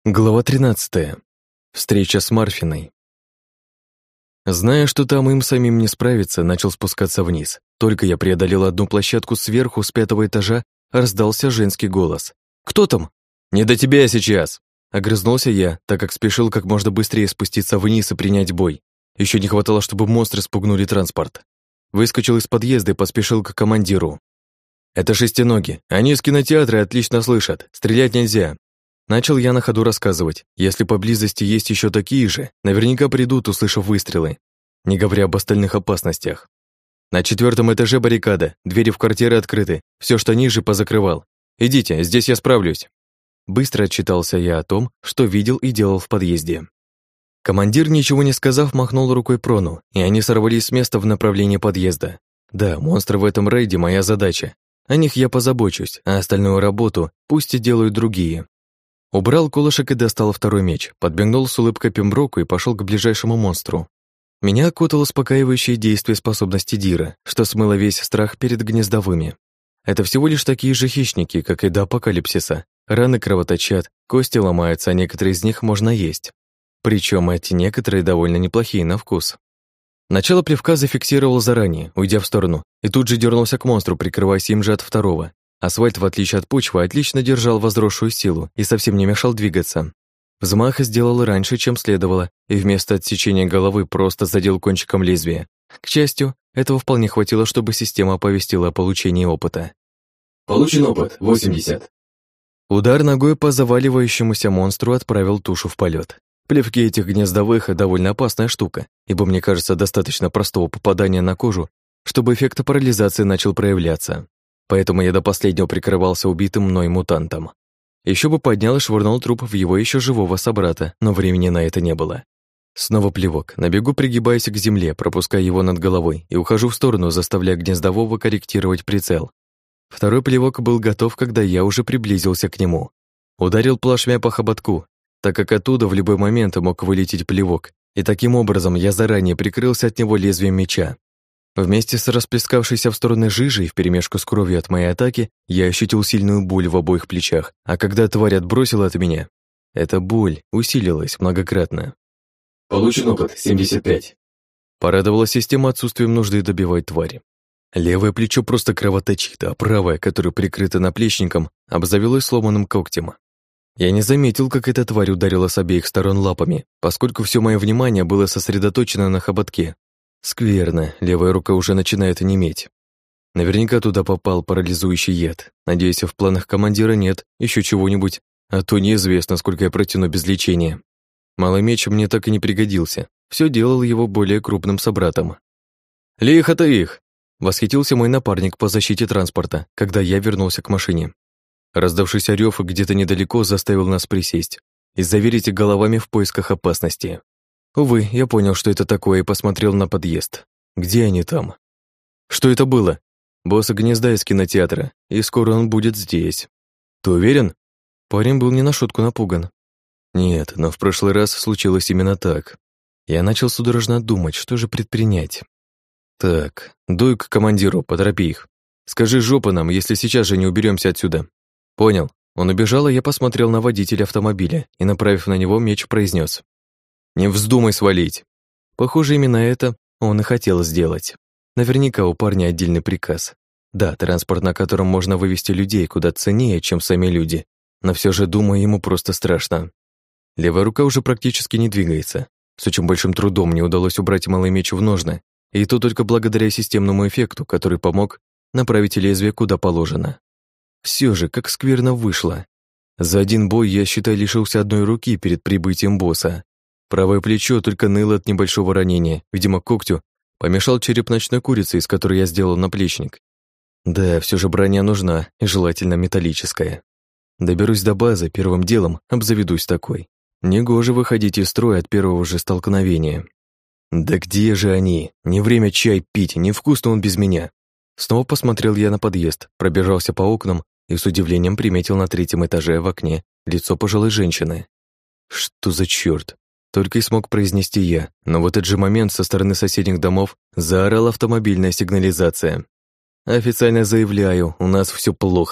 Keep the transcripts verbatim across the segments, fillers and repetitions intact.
Глава тринадцатая. Встреча с Марфиной. Зная, что там им самим не справиться, начал спускаться вниз. Только я преодолел одну площадку сверху, с пятого этажа, раздался женский голос. «Кто там?» «Не до тебя сейчас!» Огрызнулся я, так как спешил как можно быстрее спуститься вниз и принять бой. Еще не хватало, чтобы монстры спугнули транспорт. Выскочил из подъезда и поспешил к командиру. «Это шестиноги. Они из кинотеатра отлично слышат. Стрелять нельзя». Начал я на ходу рассказывать. Если поблизости есть еще такие же, наверняка придут, услышав выстрелы. Не говоря об остальных опасностях. На четвертом этаже баррикада, двери в квартиры открыты, все, что ниже, позакрывал. Идите, здесь я справлюсь. Быстро отчитался я о том, что видел и делал в подъезде. Командир, ничего не сказав, махнул рукой Прону, и они сорвались с места в направлении подъезда. Да, монстры в этом рейде моя задача. О них я позабочусь, а остальную работу пусть и делают другие. Убрал колышек и достал второй меч, подбегнул с улыбкой Пемброку и пошел к ближайшему монстру. Меня окутало успокаивающее действие способности Дира, что смыло весь страх перед гнездовыми. Это всего лишь такие же хищники, как и до апокалипсиса. Раны кровоточат, кости ломаются, а некоторые из них можно есть. Причем эти некоторые довольно неплохие на вкус. Начало плевка зафиксировал заранее, уйдя в сторону, и тут же дернулся к монстру, прикрываясь им же от второго. Асфальт, в отличие от почвы, отлично держал возросшую силу и совсем не мешал двигаться. Взмах сделал раньше, чем следовало, и вместо отсечения головы просто задел кончиком лезвия. К счастью, этого вполне хватило, чтобы система оповестила о получении опыта. Получен опыт восемьдесят. Удар ногой по заваливающемуся монстру отправил тушу в полет. Плевки этих гнездовых — довольно опасная штука, ибо, мне кажется, достаточно простого попадания на кожу, чтобы эффект парализации начал проявляться. Поэтому я до последнего прикрывался убитым мной мутантом. Еще бы поднял и швырнул труп в его еще живого собрата, но времени на это не было. Снова плевок, на бегу пригибаясь к земле, пропуская его над головой, и ухожу в сторону, заставляя гнездового корректировать прицел. Второй плевок был готов, когда я уже приблизился к нему. Ударил плашмя по хоботку, так как оттуда в любой момент мог вылететь плевок, и таким образом я заранее прикрылся от него лезвием меча. Вместе с расплескавшейся в стороны жижей вперемешку с кровью от моей атаки я ощутил сильную боль в обоих плечах, а когда тварь отбросила от меня, эта боль усилилась многократно. Получен опыт семьдесят пять. Порадовала система отсутствием нужды добивать твари. Левое плечо просто кровоточит, а правое, которое прикрыто наплечником, обзавелось сломанным когтем. Я не заметил, как эта тварь ударила с обеих сторон лапами, поскольку все мое внимание было сосредоточено на хоботке. Скверно, левая рука уже начинает неметь. Наверняка туда попал парализующий яд. Надеюсь, в планах командира нет еще чего-нибудь, а то неизвестно, сколько я протяну без лечения. Малый меч мне так и не пригодился. Все делал его более крупным собратом. «Лихо-то их!» — восхитился мой напарник по защите транспорта, когда я вернулся к машине. Раздавшийся рёв где-то недалеко заставил нас присесть и заверить головами в поисках опасности. Увы, я понял, что это такое, и посмотрел на подъезд. Где они там? Что это было? Босс гнезда из кинотеатра, и скоро он будет здесь. Ты уверен? Парень был не на шутку напуган. Нет, но в прошлый раз случилось именно так. Я начал судорожно думать, что же предпринять. Так, дуй к командиру, поторопи их. Скажи жопа нам, если сейчас же не уберемся отсюда. Понял. Он убежал, а я посмотрел на водителя автомобиля и, направив на него меч, произнес: «Не вздумай свалить». Похоже, именно это он и хотел сделать. Наверняка у парня отдельный приказ. Да, транспорт, на котором можно вывести людей, куда ценнее, чем сами люди, но все же, думаю, ему просто страшно. Левая рука уже практически не двигается. С очень большим трудом мне удалось убрать малый меч в ножны, и то только благодаря системному эффекту, который помог направить лезвие куда положено. Все же, как скверно вышло. За один бой я, считай, лишился одной руки перед прибытием босса. Правое плечо только ныло от небольшого ранения, видимо, когтю помешал череп ночной курицы, из которой я сделал наплечник. Да, все же броня нужна, и желательно металлическая. Доберусь до базы, первым делом обзаведусь такой. Негоже выходить из строя от первого же столкновения. Да где же они? Не время чай пить, невкусно он без меня. Снова посмотрел я на подъезд, пробежался по окнам и с удивлением приметил на третьем этаже в окне лицо пожилой женщины. Что за черт? Только и смог произнести я, но в этот же момент со стороны соседних домов заорала автомобильная сигнализация. Официально заявляю, у нас все плохо.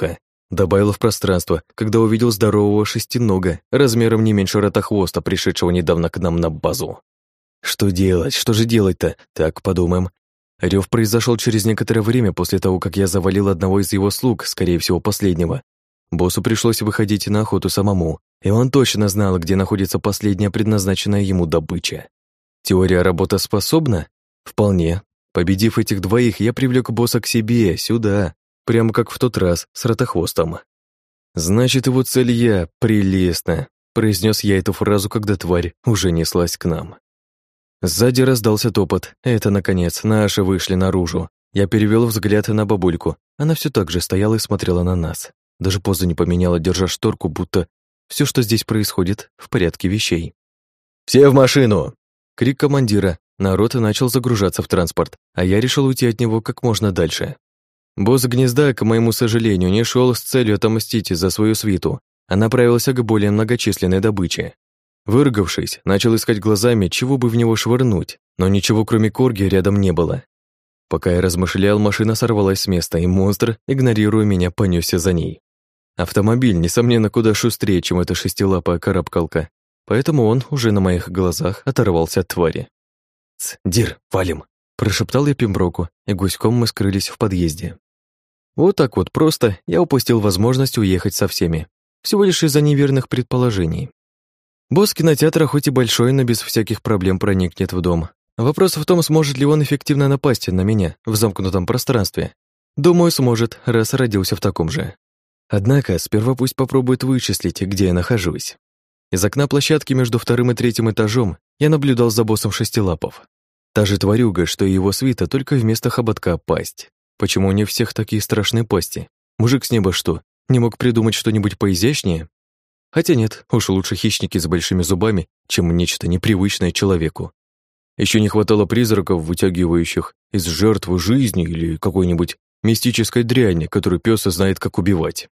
Добавил в пространство, когда увидел здорового шестинога, размером не меньше ротохвоста, пришедшего недавно к нам на базу. Что делать? Что же делать-то? Так, подумаем. Рёв произошел через некоторое время после того, как я завалил одного из его слуг, скорее всего, последнего. Боссу пришлось выходить на охоту самому, и он точно знал, где находится последняя предназначенная ему добыча. Теория работоспособна? Вполне. Победив этих двоих, я привлек босса к себе, сюда, прямо как в тот раз с ротохвостом. «Значит, его цель я, прелестно», — произнес я эту фразу, когда тварь уже неслась к нам. Сзади раздался топот. Это, наконец, наши вышли наружу. Я перевел взгляд на бабульку. Она все так же стояла и смотрела на нас. Даже позу не поменяла, держа шторку, будто все, что здесь происходит, в порядке вещей. «Все в машину!» Крик командира. Народ начал загружаться в транспорт, а я решил уйти от него как можно дальше. Босс гнезда, к моему сожалению, не шел с целью отомстить за свою свиту, а направился к более многочисленной добыче. Выругавшись, начал искать глазами, чего бы в него швырнуть, но ничего кроме корги рядом не было. Пока я размышлял, машина сорвалась с места, и монстр, игнорируя меня, понесся за ней. Автомобиль, несомненно, куда шустрее, чем эта шестилапая карабкалка, поэтому он уже на моих глазах оторвался от твари. «Ц, Дир, валим!» – прошептал я Пемброку, и гуськом мы скрылись в подъезде. Вот так вот просто я упустил возможность уехать со всеми, всего лишь из-за неверных предположений. Босс кинотеатра хоть и большой, но без всяких проблем проникнет в дом. Вопрос в том, сможет ли он эффективно напасть на меня в замкнутом пространстве. Думаю, сможет, раз родился в таком же. Однако сперва пусть попробует вычислить, где я нахожусь. Из окна площадки между вторым и третьим этажом я наблюдал за боссом шестилапов. Та же тварюга, что и его свита, только вместо хоботка пасть. Почему у них всех такие страшные пасти? Мужик с неба что, не мог придумать что-нибудь поизящнее? Хотя нет, уж лучше хищники с большими зубами, чем нечто непривычное человеку. Еще не хватало призраков, вытягивающих из жертвы жизни или какой-нибудь мистической дряни, которую пёс знает, как убивать.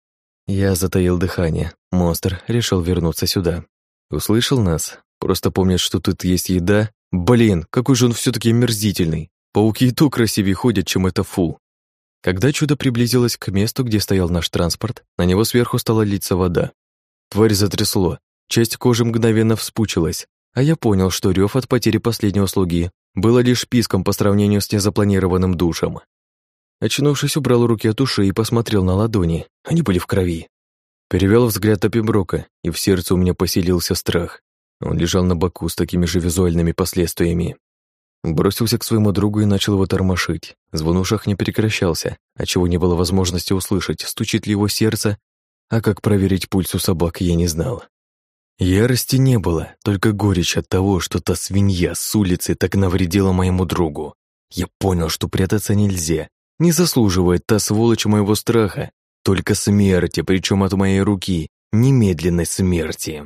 Я затаил дыхание. Монстр решил вернуться сюда. Услышал нас. Просто помнит, что тут есть еда. Блин, какой же он все-таки мерзительный. Пауки и то красивее ходят, чем это фу. Когда чудо приблизилось к месту, где стоял наш транспорт, на него сверху стала литься вода. Тварь затрясло, часть кожи мгновенно вспучилась, а я понял, что рев от потери последнего слуги было лишь писком по сравнению с незапланированным душем. Очнувшись, убрал руки от ушей и посмотрел на ладони, они были в крови. Перевел взгляд на Пемброка, и в сердце у меня поселился страх. Он лежал на боку с такими же визуальными последствиями. Бросился к своему другу и начал его тормошить. Звон в ушах не прекращался, отчего не было возможности услышать, стучит ли его сердце, а как проверить пульс у собак, я не знал. Ярости не было, только горечь от того, что та свинья с улицы так навредила моему другу. Я понял, что прятаться нельзя. Не заслуживает та сволочь моего страха, только смерти, причем от моей руки, немедленной смерти.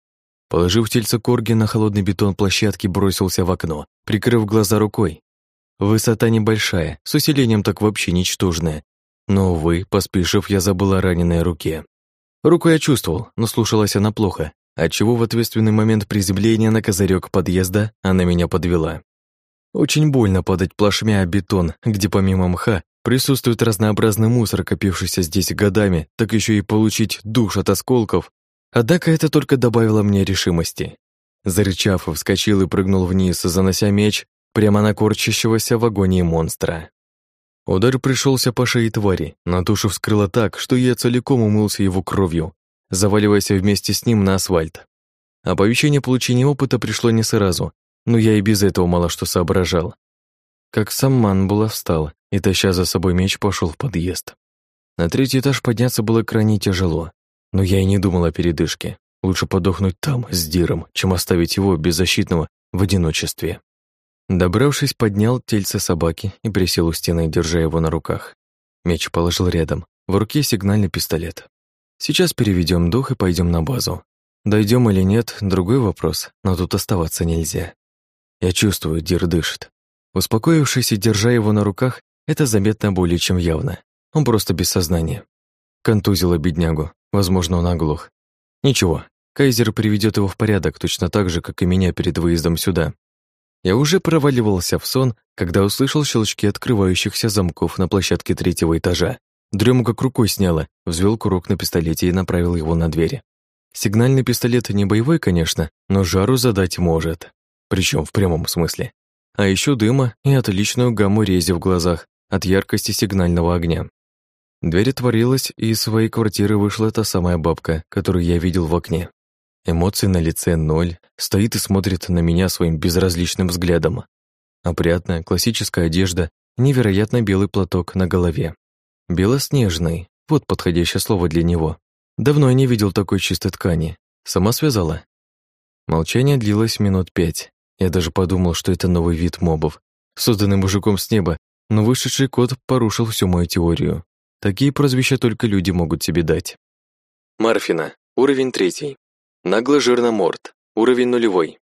Положив тельце корги на холодный бетон площадки, бросился в окно, прикрыв глаза рукой. Высота небольшая, с усилением так вообще ничтожная. Но, увы, поспешив, я забыл о раненой руке. Руку я чувствовал, но слушалась она плохо, отчего в ответственный момент приземления на козырек подъезда она меня подвела. Очень больно падать плашмя о бетон, где помимо мха присутствует разнообразный мусор, копившийся здесь годами, так еще и получить душ от осколков. Однако это только добавило мне решимости. Зарычав, вскочил и прыгнул вниз, занося меч прямо на корчащегося в агонии монстра. Удар пришелся по шее твари, на душу вскрыло так, что я целиком умылся его кровью, заваливаясь вместе с ним на асфальт. Оповещение получения опыта пришло не сразу, но я и без этого мало что соображал. Как сам Манбула встал и, таща за собой меч, пошел в подъезд. На третий этаж подняться было крайне тяжело, но я и не думал о передышке. Лучше подохнуть там, с Диром, чем оставить его беззащитного в одиночестве. Добравшись, поднял тельце собаки и присел у стены, держа его на руках. Меч положил рядом, в руке сигнальный пистолет. Сейчас переведем дух и пойдем на базу. Дойдем или нет, другой вопрос, но тут оставаться нельзя. Я чувствую, Дир дышит. Успокоившись и держа его на руках, это заметно более чем явно. Он просто без сознания. Контузило беднягу, возможно, он оглох. Ничего, Кайзер приведет его в порядок, точно так же, как и меня перед выездом сюда. Я уже проваливался в сон, когда услышал щелчки открывающихся замков на площадке третьего этажа. Дрему как рукой сняло, взвел курок на пистолете и направил его на двери. Сигнальный пистолет не боевой, конечно, но жару задать может. Причем в прямом смысле. А еще дыма и отличную гамму рези в глазах от яркости сигнального огня. Дверь отворилась, и из своей квартиры вышла та самая бабка, которую я видел в окне. Эмоций на лице ноль, стоит и смотрит на меня своим безразличным взглядом. Опрятная, классическая одежда, невероятно белый платок на голове. Белоснежный, вот подходящее слово для него. Давно я не видел такой чистой ткани. Сама связала. Молчание длилось минут пять. Я даже подумал, что это новый вид мобов, созданный мужиком с неба, но вышедший код порушил всю мою теорию. Такие прозвища только люди могут себе дать. Марфина, уровень третий. Нагло-жирно-морд, уровень нулевой.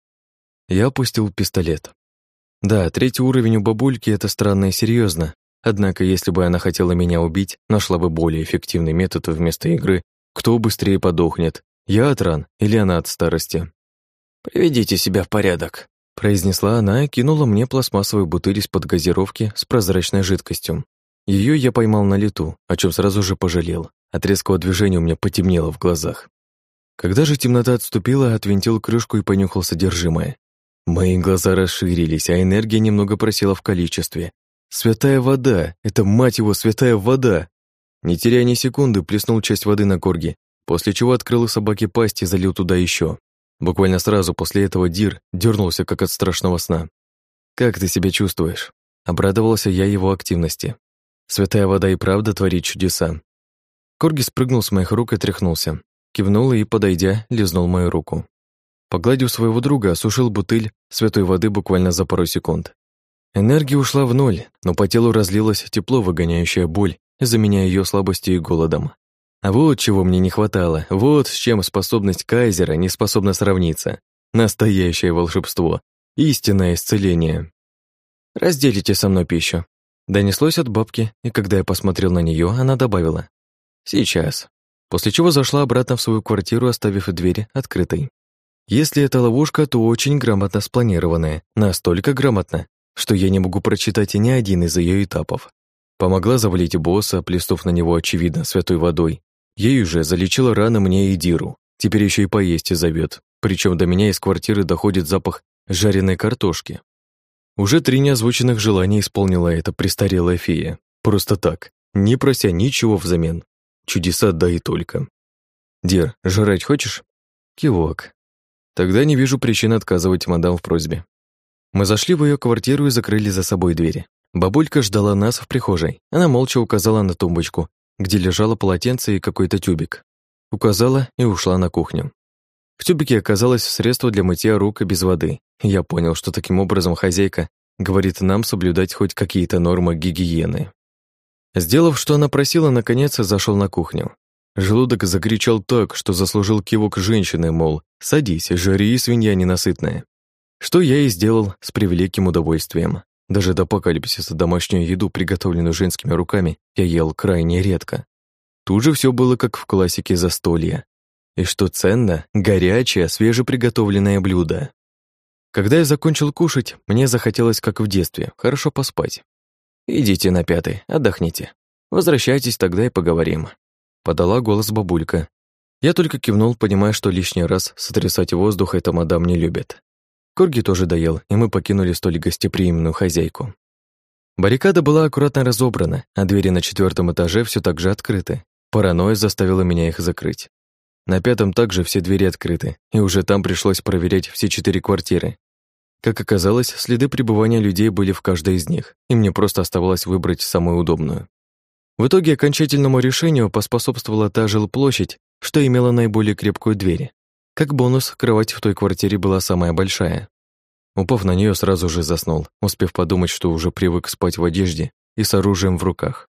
Я опустил пистолет. Да, третий уровень у бабульки — это странно и серьезно. Однако, если бы она хотела меня убить, нашла бы более эффективный метод вместо игры, кто быстрее подохнет, я от ран или она от старости. «Приведите себя в порядок», — произнесла она и кинула мне пластмассовую бутыль из-под газировки с прозрачной жидкостью. Ее я поймал на лету, о чем сразу же пожалел. От резкого движения у меня потемнело в глазах. Когда же темнота отступила, отвинтил крышку и понюхал содержимое. Мои глаза расширились, а энергия немного просела в количестве. Святая вода! Это, мать его, святая вода! Не теряя ни секунды, плеснул часть воды на корги, после чего открыл собаке пасть и залил туда еще. Буквально сразу после этого Дир дернулся, как от страшного сна. «Как ты себя чувствуешь?» Обрадовался я его активности. Святая вода и правда творит чудеса. Корги спрыгнул с моих рук и тряхнулся. Кивнул и, подойдя, лизнул мою руку. Погладив своего друга, осушил бутыль святой воды буквально за пару секунд. Энергия ушла в ноль, но по телу разлилось тепло, выгоняющее боль, заменяя ее слабостью и голодом. А вот чего мне не хватало, вот с чем способность Кайзера не способна сравниться. Настоящее волшебство, истинное исцеление. «Разделите со мной пищу», — донеслось от бабки, и когда я посмотрел на нее, она добавила: «Сейчас». После чего зашла обратно в свою квартиру, оставив дверь открытой. Если это ловушка, то очень грамотно спланированная, настолько грамотно, что я не могу прочитать ни один из ее этапов. Помогла завалить босса, плеснув на него, очевидно, святой водой. Ею же залечила раны мне и Диру. Теперь еще и поесть зовет. Причем до меня из квартиры доходит запах жареной картошки. Уже три неозвученных желания исполнила эта престарелая фея. Просто так, не прося ничего взамен. Чудеса да и только. «Дир, жрать хочешь?» Кивок. Тогда не вижу причин отказывать мадам в просьбе. Мы зашли в ее квартиру и закрыли за собой двери. Бабулька ждала нас в прихожей. Она молча указала на тумбочку, где лежало полотенце и какой-то тюбик. Указала и ушла на кухню. В тюбике оказалось средство для мытья рук без воды. Я понял, что таким образом хозяйка говорит нам соблюдать хоть какие-то нормы гигиены. Сделав, что она просила, наконец зашел на кухню. Желудок закричал так, что заслужил кивок женщины, мол, садись, жри, свинья ненасытная. Что я и сделал с превеликим удовольствием. Даже до апокалипсиса домашнюю еду, приготовленную женскими руками, я ел крайне редко. Тут же все было как в классике застолья. И что ценно, горячее, свежеприготовленное блюдо. Когда я закончил кушать, мне захотелось, как в детстве, хорошо поспать. «Идите на пятый, отдохните. Возвращайтесь, тогда и поговорим», — подала голос бабулька. Я только кивнул, понимая, что лишний раз сотрясать воздух эта мадам не любит. Корги тоже доел, и мы покинули столь гостеприимную хозяйку. Баррикада была аккуратно разобрана, а двери на четвертом этаже все так же открыты. Паранойя заставила меня их закрыть. На пятом также все двери открыты, и уже там пришлось проверять все четыре квартиры. Как оказалось, следы пребывания людей были в каждой из них, и мне просто оставалось выбрать самую удобную. В итоге окончательному решению поспособствовала та жилплощадь, что имела наиболее крепкую дверь. Как бонус, кровать в той квартире была самая большая. Упав на нее, сразу же заснул, успев подумать, что уже привык спать в одежде и с оружием в руках.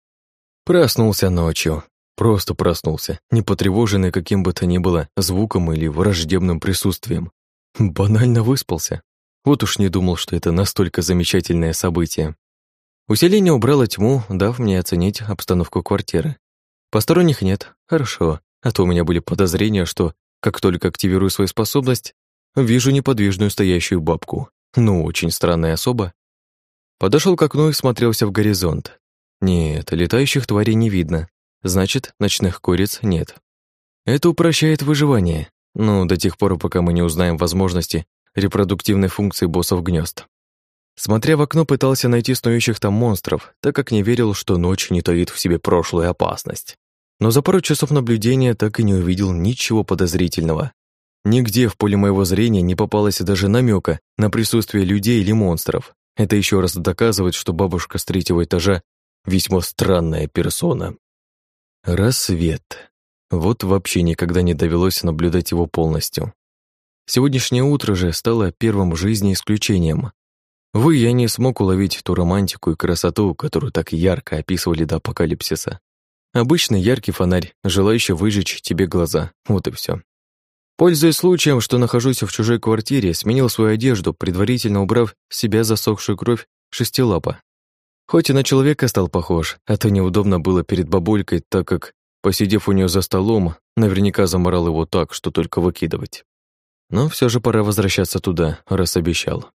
Проснулся ночью. Просто проснулся, не потревоженный каким бы то ни было звуком или враждебным присутствием. Банально выспался. Вот уж не думал, что это настолько замечательное событие. Усиление убрало тьму, дав мне оценить обстановку квартиры. Посторонних нет, хорошо, а то у меня были подозрения, что, как только активирую свою способность, вижу неподвижную стоящую бабку. Ну, очень странная особа. Подошел к окну и смотрелся в горизонт. Нет, летающих тварей не видно. Значит, ночных куриц нет. Это упрощает выживание. Ну, до тех пор, пока мы не узнаем возможности репродуктивной функции боссов гнезд. Смотря в окно, пытался найти снующих там монстров, так как не верил, что ночь не таит в себе прошлую опасность. Но за пару часов наблюдения так и не увидел ничего подозрительного. Нигде в поле моего зрения не попалось даже намека на присутствие людей или монстров. Это еще раз доказывает, что бабушка с третьего этажа весьма странная персона. Рассвет. Вот вообще никогда не довелось наблюдать его полностью. Сегодняшнее утро же стало первым в жизни исключением. Увы, я не смог уловить ту романтику и красоту, которую так ярко описывали до апокалипсиса. Обычный яркий фонарь, желающий выжечь тебе глаза. Вот и все. Пользуясь случаем, что нахожусь в чужой квартире, сменил свою одежду, предварительно убрав с себя засохшую кровь шестилапа. Хоть и на человека стал похож, а то неудобно было перед бабулькой, так как, посидев у нее за столом, наверняка заморал его так, что только выкидывать. Но все же пора возвращаться туда, раз обещал.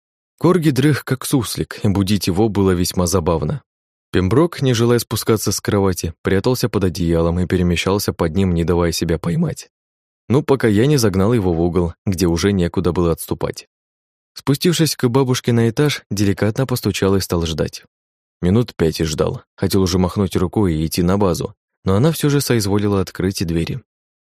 Корги дрых как суслик, и будить его было весьма забавно. Пемброк, не желая спускаться с кровати, прятался под одеялом и перемещался под ним, не давая себя поймать. Ну, пока я не загнал его в угол, где уже некуда было отступать. Спустившись к бабушке на этаж, деликатно постучал и стал ждать. Минут пять и ждал. Хотел уже махнуть рукой и идти на базу, но она все же соизволила открыть двери.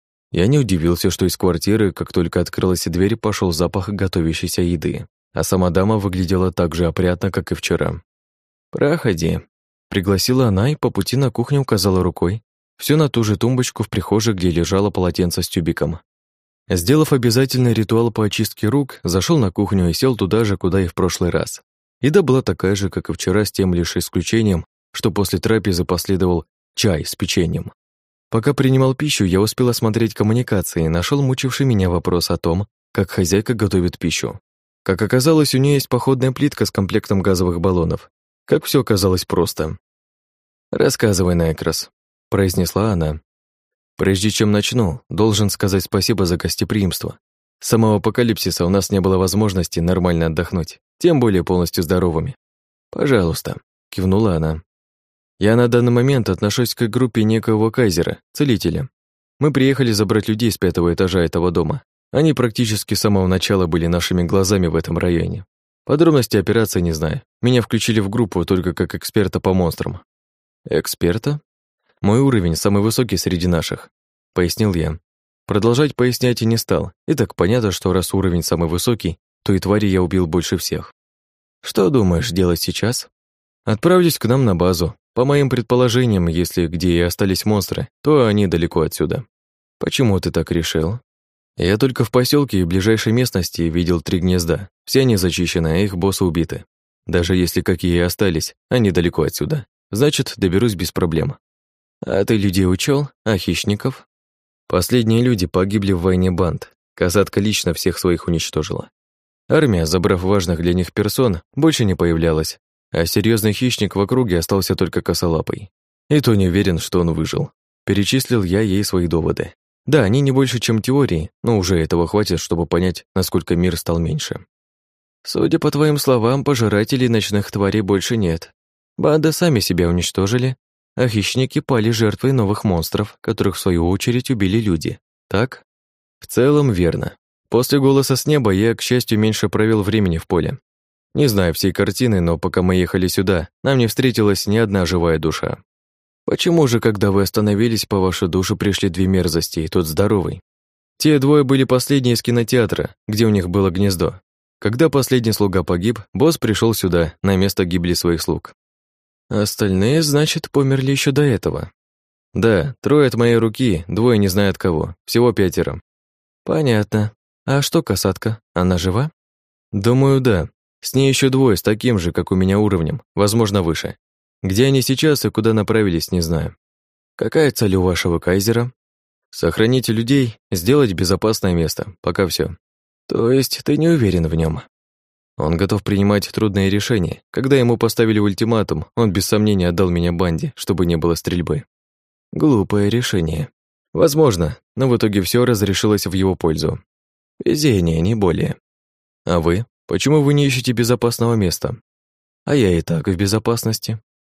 Я не удивился, что из квартиры, как только открылась дверь, пошел запах готовящейся еды, а сама дама выглядела так же опрятно, как и вчера. «Проходи», — пригласила она и по пути на кухню указала рукой. Все на ту же тумбочку в прихожей, где лежало полотенце с тюбиком. Сделав обязательный ритуал по очистке рук, зашел на кухню и сел туда же, куда и в прошлый раз. Еда была такая же, как и вчера, с тем лишь исключением, что после трапезы последовал чай с печеньем. Пока принимал пищу, я успел осмотреть коммуникации и нашел мучивший меня вопрос о том, как хозяйка готовит пищу. Как оказалось, у нее есть походная плитка с комплектом газовых баллонов. Как все оказалось просто. «Рассказывай, Некрас», — произнесла она. «Прежде чем начну, должен сказать спасибо за гостеприимство. С самого апокалипсиса у нас не было возможности нормально отдохнуть, тем более полностью здоровыми. Пожалуйста», — кивнула она. «Я на данный момент отношусь к группе некоего кайзера, целителя. Мы приехали забрать людей с пятого этажа этого дома. Они практически с самого начала были нашими глазами в этом районе. Подробности операции не знаю. Меня включили в группу только как эксперта по монстрам». «Эксперта? Мой уровень самый высокий среди наших», — пояснил я. Продолжать пояснять и не стал. И так понятно, что раз уровень самый высокий, то и твари я убил больше всех. «Что думаешь делать сейчас?» «Отправлюсь к нам на базу. По моим предположениям, если где и остались монстры, то они далеко отсюда». «Почему ты так решил?» «Я только в поселке и в ближайшей местности видел три гнезда. Все они зачищены, а их боссы убиты. Даже если какие и остались, они далеко отсюда. Значит, доберусь без проблем». «А ты людей учел? А хищников?» «Последние люди погибли в войне банд. Касатка лично всех своих уничтожила. Армия, забрав важных для них персон, больше не появлялась, а серьезный хищник в округе остался только косолапый. И то не уверен, что он выжил». Перечислил я ей свои доводы. Да, они не больше, чем теории, но уже этого хватит, чтобы понять, насколько мир стал меньше. «Судя по твоим словам, пожирателей ночных тварей больше нет. Банды сами себя уничтожили, а хищники пали жертвой новых монстров, которых в свою очередь убили люди. Так?» «В целом верно. После голоса с неба я, к счастью, меньше провел времени в поле. Не знаю всей картины, но пока мы ехали сюда, нам не встретилась ни одна живая душа. Почему же, когда вы остановились, по вашей душе пришли две мерзости, и тот здоровый? Те двое были последние из кинотеатра, где у них было гнездо. Когда последний слуга погиб, босс пришел сюда, на место гибели своих слуг. Остальные, значит, померли еще до этого. Да, трое от моей руки, двое не знаю от кого, всего пятеро». «Понятно. А что касатка? Она жива?» «Думаю, да. С ней еще двое с таким же, как у меня уровнем, возможно, выше. Где они сейчас и куда направились, не знаю». «Какая цель у вашего кайзера?» «Сохранить людей, сделать безопасное место, пока все. То есть ты не уверен в нем? Он готов принимать трудные решения. Когда ему поставили ультиматум, он без сомнения отдал меня банде, чтобы не было стрельбы». «Глупое решение». «Возможно, но в итоге все разрешилось в его пользу. Везение, не более». «А вы? Почему вы не ищете безопасного места?» «А я и так в безопасности».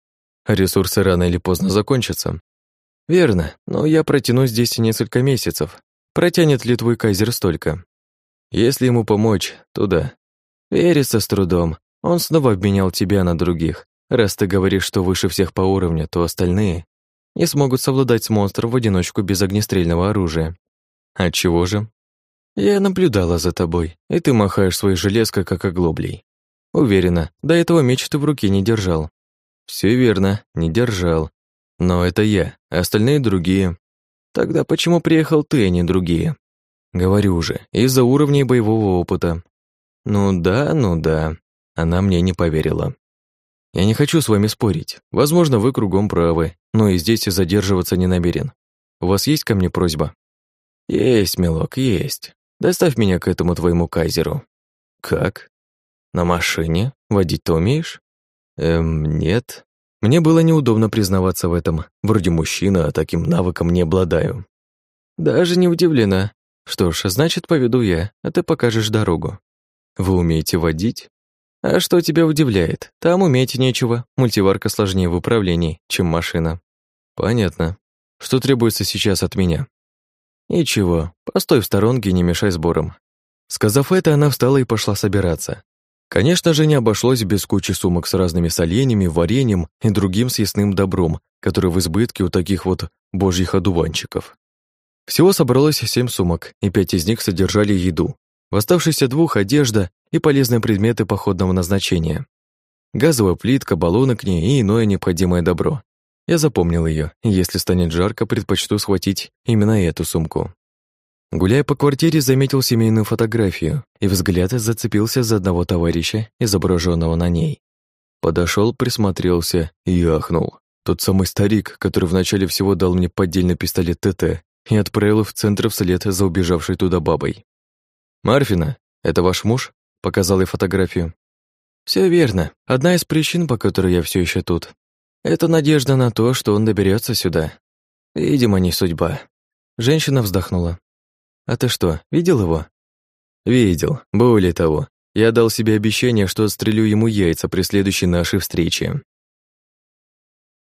а ресурсы рано или поздно закончатся. Верно, но я протяну здесь несколько месяцев. Протянет ли твой кайзер столько? Если ему помочь, то да. Верится с трудом. Он снова обменял тебя на других. Раз ты говоришь, что выше всех по уровню, то остальные не смогут совладать с монстром в одиночку без огнестрельного оружия. Отчего же? Я наблюдала за тобой, и ты махаешь своей железкой, как оглоблей. Уверена, до этого меч ты в руке не держал. Все верно, не держал. Но это я, а остальные другие. Тогда почему приехал ты, а не другие? Говорю же, из-за уровней боевого опыта. Ну да, ну да. Она мне не поверила. Я не хочу с вами спорить. Возможно, вы кругом правы, но и здесь задерживаться не намерен. У вас есть ко мне просьба? Есть, милок, есть. Доставь меня к этому твоему кайзеру. Как? На машине? Водить-то умеешь? Эм, нет. Мне было неудобно признаваться в этом. Вроде мужчина, а таким навыком не обладаю. Даже не удивлена. Что ж, значит, поведу я, а ты покажешь дорогу. Вы умеете водить? А что тебя удивляет? Там уметь нечего. Мультиварка сложнее в управлении, чем машина. Понятно. Что требуется сейчас от меня? Ничего, постой в сторонке и не мешай сборам. Сказав это, она встала и пошла собираться. Конечно же, не обошлось без кучи сумок с разными соленьями, вареньем и другим съестным добром, который в избытке у таких вот божьих одуванчиков. Всего собралось семь сумок, и пять из них содержали еду. В оставшихся двух — одежда и полезные предметы походного назначения. Газовая плитка, баллоны к ней и иное необходимое добро. Я запомнил ее, и если станет жарко, предпочту схватить именно эту сумку. Гуляя по квартире, заметил семейную фотографию, и взгляд зацепился за одного товарища, изображенного на ней. Подошел, присмотрелся и ахнул. Тот самый старик, который вначале всего дал мне поддельный пистолет ТТ и отправил в центр вслед за убежавшей туда бабой. «Марфина, это ваш муж?» — показал ей фотографию. Все верно. Одна из причин, по которой я все еще тут, это надежда на то, что он доберется сюда. Видимо, не судьба». Женщина вздохнула. «А ты что, видел его?» «Видел. Более того, я дал себе обещание, что отстрелю ему яйца при следующей нашей встрече».